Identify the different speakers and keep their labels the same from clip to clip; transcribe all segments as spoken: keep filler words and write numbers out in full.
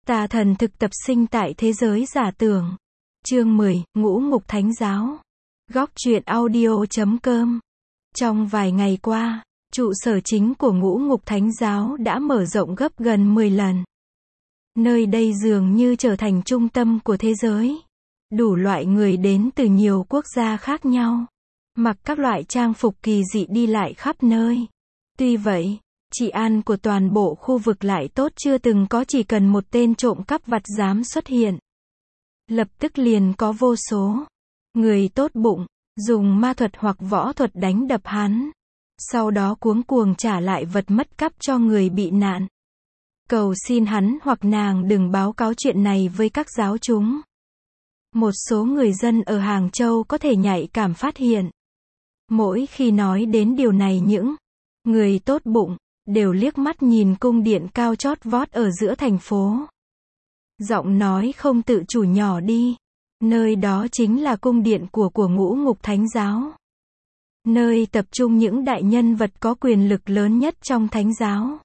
Speaker 1: Tà thần thực tập sinh tại thế giới giả tưởng. Chương mười, Ngũ Ngục Thánh Giáo. Góc truyện audio chấm com. Trong vài ngày qua, trụ sở chính của Ngũ Ngục Thánh Giáo đã mở rộng gấp gần mười lần. Nơi đây dường như trở thành trung tâm của thế giới. Đủ loại người đến từ nhiều quốc gia khác nhau, mặc các loại trang phục kỳ dị đi lại khắp nơi. Tuy vậy, trị an của toàn bộ khu vực lại tốt chưa từng có, chỉ cần một tên trộm cắp vặt dám xuất hiện, lập tức liền có vô số người tốt bụng dùng ma thuật hoặc võ thuật đánh đập hắn, sau đó cuống cuồng trả lại vật mất cắp cho người bị nạn, cầu xin hắn hoặc nàng đừng báo cáo chuyện này với các giáo chúng. Một số người dân ở Hàng Châu có thể nhạy cảm phát hiện, mỗi khi nói đến điều này, những người tốt bụng đều liếc mắt nhìn cung điện cao chót vót ở giữa thành phố. Giọng nói không tự chủ nhỏ đi. Nơi đó chính là cung điện của của Ngũ Ngục Thánh Giáo. Nơi tập trung những đại nhân vật có quyền lực lớn nhất trong Thánh Giáo.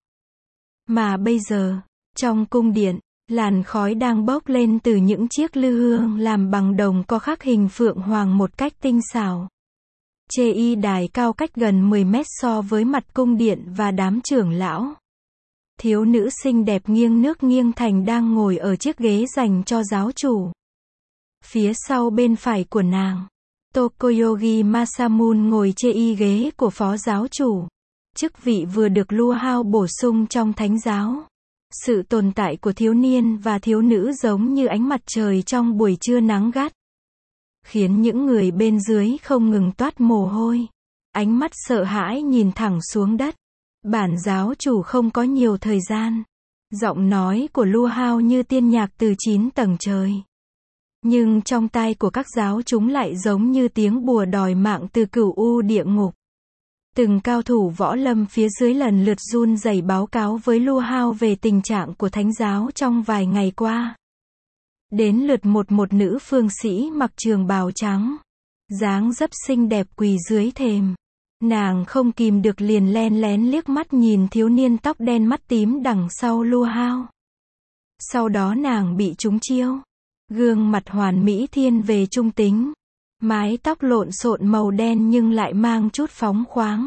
Speaker 1: Mà bây giờ, trong cung điện, làn khói đang bốc lên từ những chiếc lư hương làm bằng đồng có khắc hình phượng hoàng một cách tinh xảo. Chê y đài cao cách gần mười mét so với mặt cung điện và đám trưởng lão. Thiếu nữ xinh đẹp nghiêng nước nghiêng thành đang ngồi ở chiếc ghế dành cho giáo chủ. Phía sau bên phải của nàng, Tokoyogi Masamune ngồi chê y ghế của phó giáo chủ. Chức vị vừa được Lua Hao bổ sung trong Thánh Giáo. Sự tồn tại của thiếu niên và thiếu nữ giống như ánh mặt trời trong buổi trưa nắng gắt, khiến những người bên dưới không ngừng toát mồ hôi, ánh mắt sợ hãi nhìn thẳng xuống đất. Bản giáo chủ không có nhiều thời gian. Giọng nói của Lua Hao như tiên nhạc từ chín tầng trời. Nhưng trong tai của các giáo chúng lại giống như tiếng bùa đòi mạng từ cửu u địa ngục. Từng cao thủ võ lâm phía dưới lần lượt run rẩy báo cáo với Lua Hao về tình trạng của Thánh Giáo trong vài ngày qua. Đến lượt một một nữ phương sĩ mặc trường bào trắng, dáng dấp xinh đẹp quỳ dưới thềm. Nàng không kìm được liền len lén liếc mắt nhìn thiếu niên tóc đen mắt tím đằng sau Lua Hao. Sau đó nàng bị trúng chiêu. Gương mặt hoàn mỹ thiên về trung tính. Mái tóc lộn xộn màu đen nhưng lại mang chút phóng khoáng.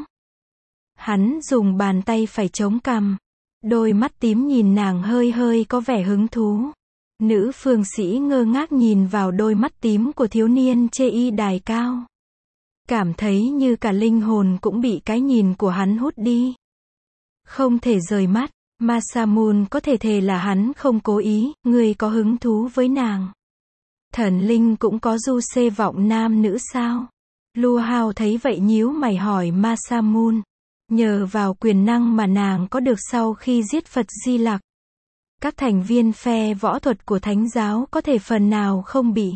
Speaker 1: Hắn dùng bàn tay phải chống cằm. Đôi mắt tím nhìn nàng hơi hơi có vẻ hứng thú. Nữ phương sĩ ngơ ngác nhìn vào đôi mắt tím của thiếu niên chê y đài cao. Cảm thấy như cả linh hồn cũng bị cái nhìn của hắn hút đi. Không thể rời mắt, Masamune có thể thề là hắn không cố ý. Người có hứng thú với nàng? Thần linh cũng có du xê vọng nam nữ sao? Lua Hao thấy vậy nhíu mày hỏi Masamune. Nhờ vào quyền năng mà nàng có được sau khi giết Phật Di Lặc, các thành viên phe võ thuật của Thánh Giáo có thể phần nào không bị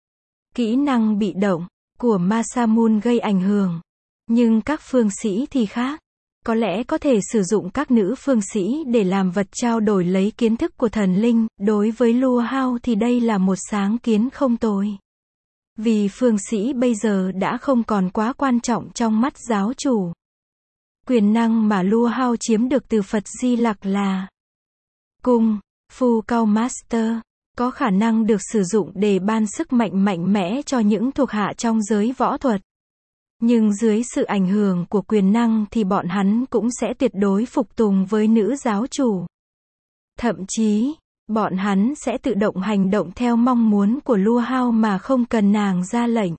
Speaker 1: kỹ năng bị động của Masamune gây ảnh hưởng. Nhưng các phương sĩ thì khác. Có lẽ có thể sử dụng các nữ phương sĩ để làm vật trao đổi lấy kiến thức của thần linh. Đối với Lua Hao thì đây là một sáng kiến không tồi. Vì phương sĩ bây giờ đã không còn quá quan trọng trong mắt giáo chủ. Quyền năng mà Lua Hao chiếm được từ Phật Di Lặc là Cung Phu Cao Master, có khả năng được sử dụng để ban sức mạnh mạnh mẽ cho những thuộc hạ trong giới võ thuật. Nhưng dưới sự ảnh hưởng của quyền năng thì bọn hắn cũng sẽ tuyệt đối phục tùng với nữ giáo chủ. Thậm chí, bọn hắn sẽ tự động hành động theo mong muốn của Lua Hao mà không cần nàng ra lệnh.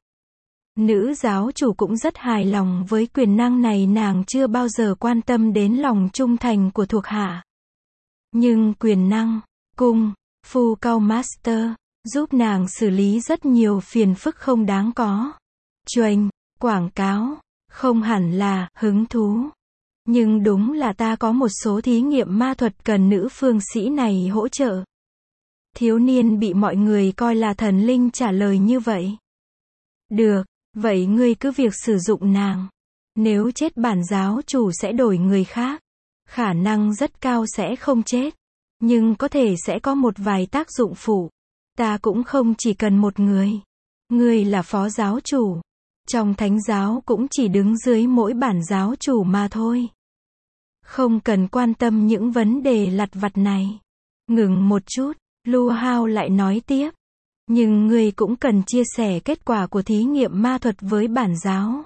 Speaker 1: Nữ giáo chủ cũng rất hài lòng với quyền năng này, nàng chưa bao giờ quan tâm đến lòng trung thành của thuộc hạ. Nhưng quyền năng Cung Phu Cao Master giúp nàng xử lý rất nhiều phiền phức không đáng có. Chuềnh, quảng cáo, không hẳn là hứng thú. Nhưng đúng là ta có một số thí nghiệm ma thuật cần nữ phương sĩ này hỗ trợ. Thiếu niên bị mọi người coi là thần linh trả lời như vậy. Được, vậy ngươi cứ việc sử dụng nàng. Nếu chết bản giáo chủ sẽ đổi người khác. Khả năng rất cao sẽ không chết. Nhưng có thể sẽ có một vài tác dụng phụ. Ta cũng không chỉ cần một người. Ngươi là phó giáo chủ. Trong Thánh Giáo cũng chỉ đứng dưới mỗi bản giáo chủ mà thôi. Không cần quan tâm những vấn đề lặt vặt này. Ngừng một chút, Lu Hao lại nói tiếp. Nhưng ngươi cũng cần chia sẻ kết quả của thí nghiệm ma thuật với bản giáo.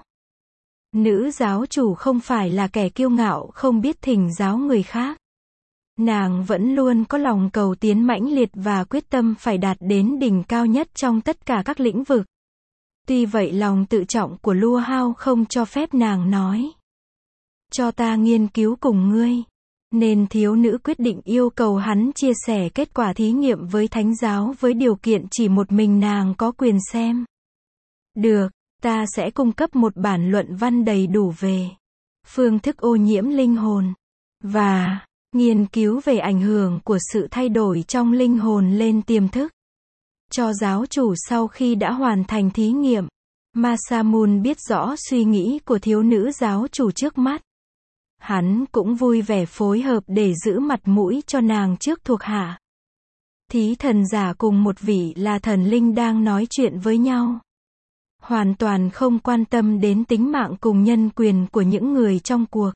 Speaker 1: Nữ giáo chủ không phải là kẻ kiêu ngạo không biết thỉnh giáo người khác. Nàng vẫn luôn có lòng cầu tiến mãnh liệt và quyết tâm phải đạt đến đỉnh cao nhất trong tất cả các lĩnh vực. Tuy vậy lòng tự trọng của Lu Hao không cho phép nàng nói. Cho ta nghiên cứu cùng ngươi. Nên thiếu nữ quyết định yêu cầu hắn chia sẻ kết quả thí nghiệm với thánh giáo với điều kiện chỉ một mình nàng có quyền xem. Được, ta sẽ cung cấp một bản luận văn đầy đủ về phương thức ô nhiễm linh hồn và nghiên cứu về ảnh hưởng của sự thay đổi trong linh hồn lên tiềm thức. Cho giáo chủ sau khi đã hoàn thành thí nghiệm, Masamune biết rõ suy nghĩ của thiếu nữ giáo chủ trước mắt. Hắn cũng vui vẻ phối hợp để giữ mặt mũi cho nàng trước thuộc hạ. Thí thần giả cùng một vị là thần linh đang nói chuyện với nhau. Hoàn toàn không quan tâm đến tính mạng cùng nhân quyền của những người trong cuộc.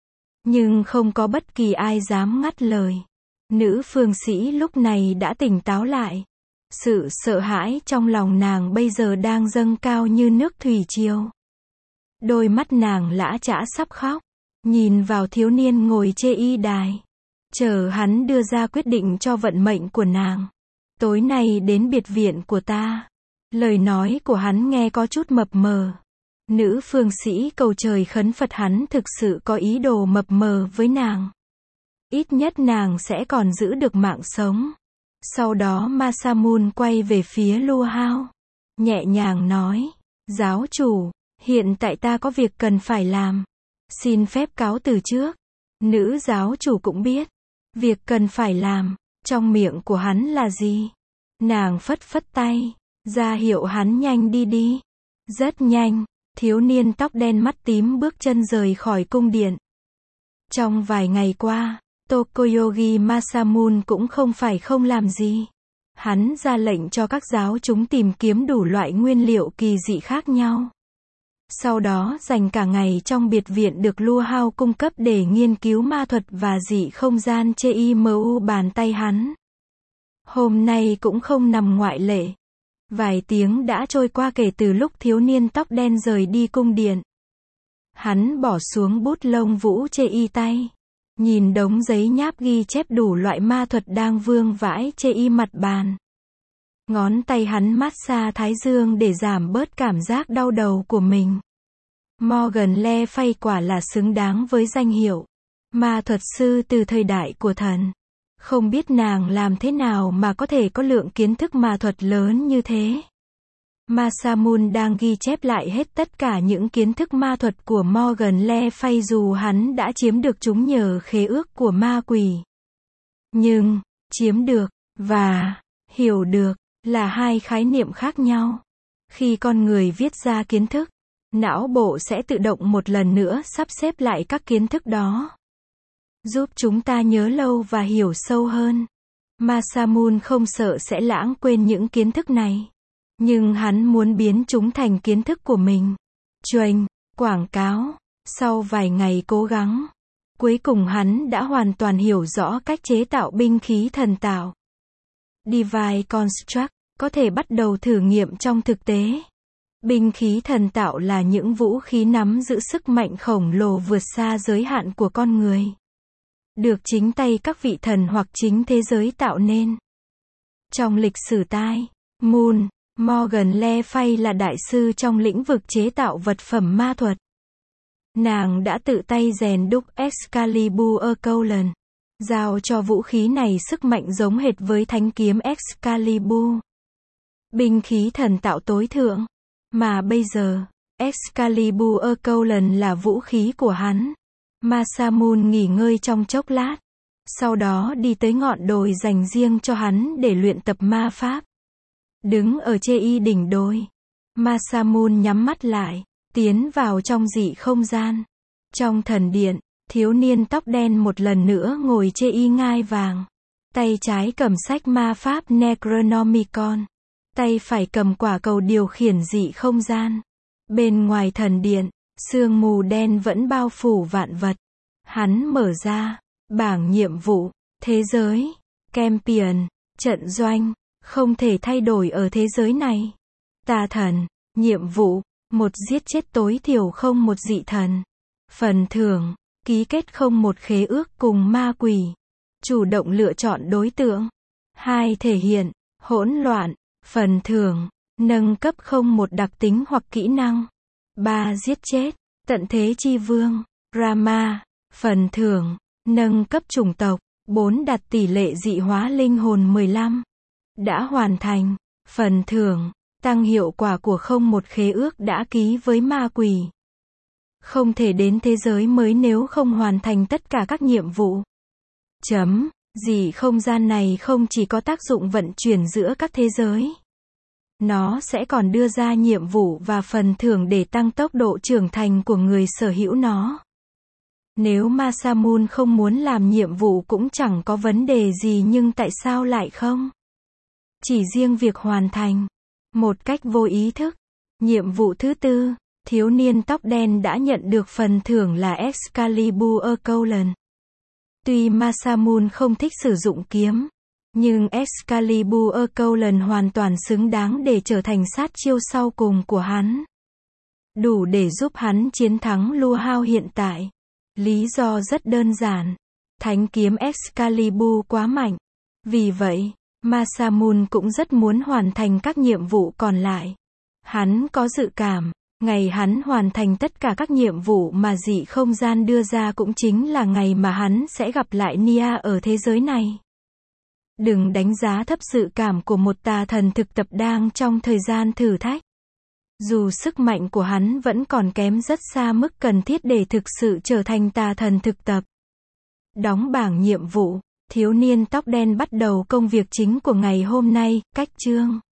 Speaker 1: Nhưng không có bất kỳ ai dám ngắt lời. Nữ phương sĩ lúc này đã tỉnh táo lại. Sự sợ hãi trong lòng nàng bây giờ đang dâng cao như nước thủy triều. Đôi mắt nàng lã chã sắp khóc. Nhìn vào thiếu niên ngồi chê y đài. Chờ hắn đưa ra quyết định cho vận mệnh của nàng. Tối nay đến biệt viện của ta. Lời nói của hắn nghe có chút mập mờ. Nữ phương sĩ cầu trời khấn Phật hắn thực sự có ý đồ mập mờ với nàng. Ít nhất nàng sẽ còn giữ được mạng sống. Sau đó Masamune quay về phía Lu Hao. Nhẹ nhàng nói. Giáo chủ, hiện tại ta có việc cần phải làm. Xin phép cáo từ trước. Nữ giáo chủ cũng biết. Việc cần phải làm. Trong miệng của hắn là gì? Nàng phất phất tay. Ra hiệu hắn nhanh đi đi. Rất nhanh. Thiếu niên tóc đen mắt tím bước chân rời khỏi cung điện. Trong vài ngày qua, Tokoyogi Masamune cũng không phải không làm gì. Hắn ra lệnh cho các giáo chúng tìm kiếm đủ loại nguyên liệu kỳ dị khác nhau. Sau đó dành cả ngày trong biệt viện được Lu Hao cung cấp để nghiên cứu ma thuật và dị không gian chimu bàn tay hắn. Hôm nay cũng không nằm ngoại lệ. Vài tiếng đã trôi qua kể từ lúc thiếu niên tóc đen rời đi cung điện. Hắn bỏ xuống bút lông vũ chê y tay. Nhìn đống giấy nháp ghi chép đủ loại ma thuật đang vương vãi chê y mặt bàn. Ngón tay hắn massage thái dương để giảm bớt cảm giác đau đầu của mình. Morgan Le Fay quả là xứng đáng với danh hiệu ma thuật sư từ thời đại của thần. Không biết nàng làm thế nào mà có thể có lượng kiến thức ma thuật lớn như thế. Masamune đang ghi chép lại hết tất cả những kiến thức ma thuật của Morgan Le Fay dù hắn đã chiếm được chúng nhờ khế ước của ma quỷ. Nhưng, chiếm được, và hiểu được, là hai khái niệm khác nhau. Khi con người viết ra kiến thức, não bộ sẽ tự động một lần nữa sắp xếp lại các kiến thức đó. Giúp chúng ta nhớ lâu và hiểu sâu hơn. Masamune không sợ sẽ lãng quên những kiến thức này. Nhưng hắn muốn biến chúng thành kiến thức của mình. Truyền, quảng cáo. Sau vài ngày cố gắng, cuối cùng hắn đã hoàn toàn hiểu rõ cách chế tạo binh khí thần tạo. Divine Construct, có thể bắt đầu thử nghiệm trong thực tế. Binh khí thần tạo là những vũ khí nắm giữ sức mạnh khổng lồ vượt xa giới hạn của con người. Được chính tay các vị thần hoặc chính thế giới tạo nên. Trong lịch sử tai, Moon, Morgan Le Fay là đại sư trong lĩnh vực chế tạo vật phẩm ma thuật. Nàng đã tự tay rèn đúc Excalibur Colon, giao cho vũ khí này sức mạnh giống hệt với thanh kiếm Excalibur. Binh khí thần tạo tối thượng. Mà bây giờ, Excalibur Colon là vũ khí của hắn. Masamune nghỉ ngơi trong chốc lát. Sau đó đi tới ngọn đồi dành riêng cho hắn để luyện tập ma pháp. Đứng ở chê y đỉnh đồi, Masamune nhắm mắt lại, tiến vào trong dị không gian. Trong thần điện, thiếu niên tóc đen một lần nữa ngồi chê y ngai vàng. Tay trái cầm sách ma pháp Necronomicon. Tay phải cầm quả cầu điều khiển dị không gian. Bên ngoài thần điện, sương mù đen vẫn bao phủ vạn vật. Hắn mở ra bảng nhiệm vụ, thế giới, Campion, trận doanh, không thể thay đổi ở thế giới này. Tà thần, nhiệm vụ, một giết chết tối thiểu không một dị thần. Phần thưởng, ký kết không một khế ước cùng ma quỷ. Chủ động lựa chọn đối tượng. hai Thể hiện, hỗn loạn. Phần thưởng, nâng cấp không một đặc tính hoặc kỹ năng. ba Giết chết, tận thế chi vương, Rama. Phần thưởng, nâng cấp chủng tộc. bốn Đạt tỷ lệ dị hóa linh hồn mười lăm. Đã hoàn thành. Phần thưởng, tăng hiệu quả của không một khế ước đã ký với ma quỷ. Không thể đến thế giới mới nếu không hoàn thành tất cả các nhiệm vụ. Chấm. Dị không gian này không chỉ có tác dụng vận chuyển giữa các thế giới. Nó sẽ còn đưa ra nhiệm vụ và phần thưởng để tăng tốc độ trưởng thành của người sở hữu nó. Nếu Masamune không muốn làm nhiệm vụ cũng chẳng có vấn đề gì, nhưng tại sao lại không? Chỉ riêng việc hoàn thành một cách vô ý thức. Nhiệm vụ thứ tư, thiếu niên tóc đen đã nhận được phần thưởng là Excalibur Colon. Tuy Masamune không thích sử dụng kiếm, nhưng Excalibur Colon hoàn toàn xứng đáng để trở thành sát chiêu sau cùng của hắn. Đủ để giúp hắn chiến thắng Lu Hao hiện tại. Lý do rất đơn giản. Thánh kiếm Excalibur quá mạnh. Vì vậy, Masamune cũng rất muốn hoàn thành các nhiệm vụ còn lại. Hắn có dự cảm, ngày hắn hoàn thành tất cả các nhiệm vụ mà dị không gian đưa ra cũng chính là ngày mà hắn sẽ gặp lại Nia ở thế giới này. Đừng đánh giá thấp sự cảm của một tà thần thực tập đang trong thời gian thử thách. Dù sức mạnh của hắn vẫn còn kém rất xa mức cần thiết để thực sự trở thành tà thần thực tập. Đóng bảng nhiệm vụ, thiếu niên tóc đen bắt đầu công việc chính của ngày hôm nay, cách chương.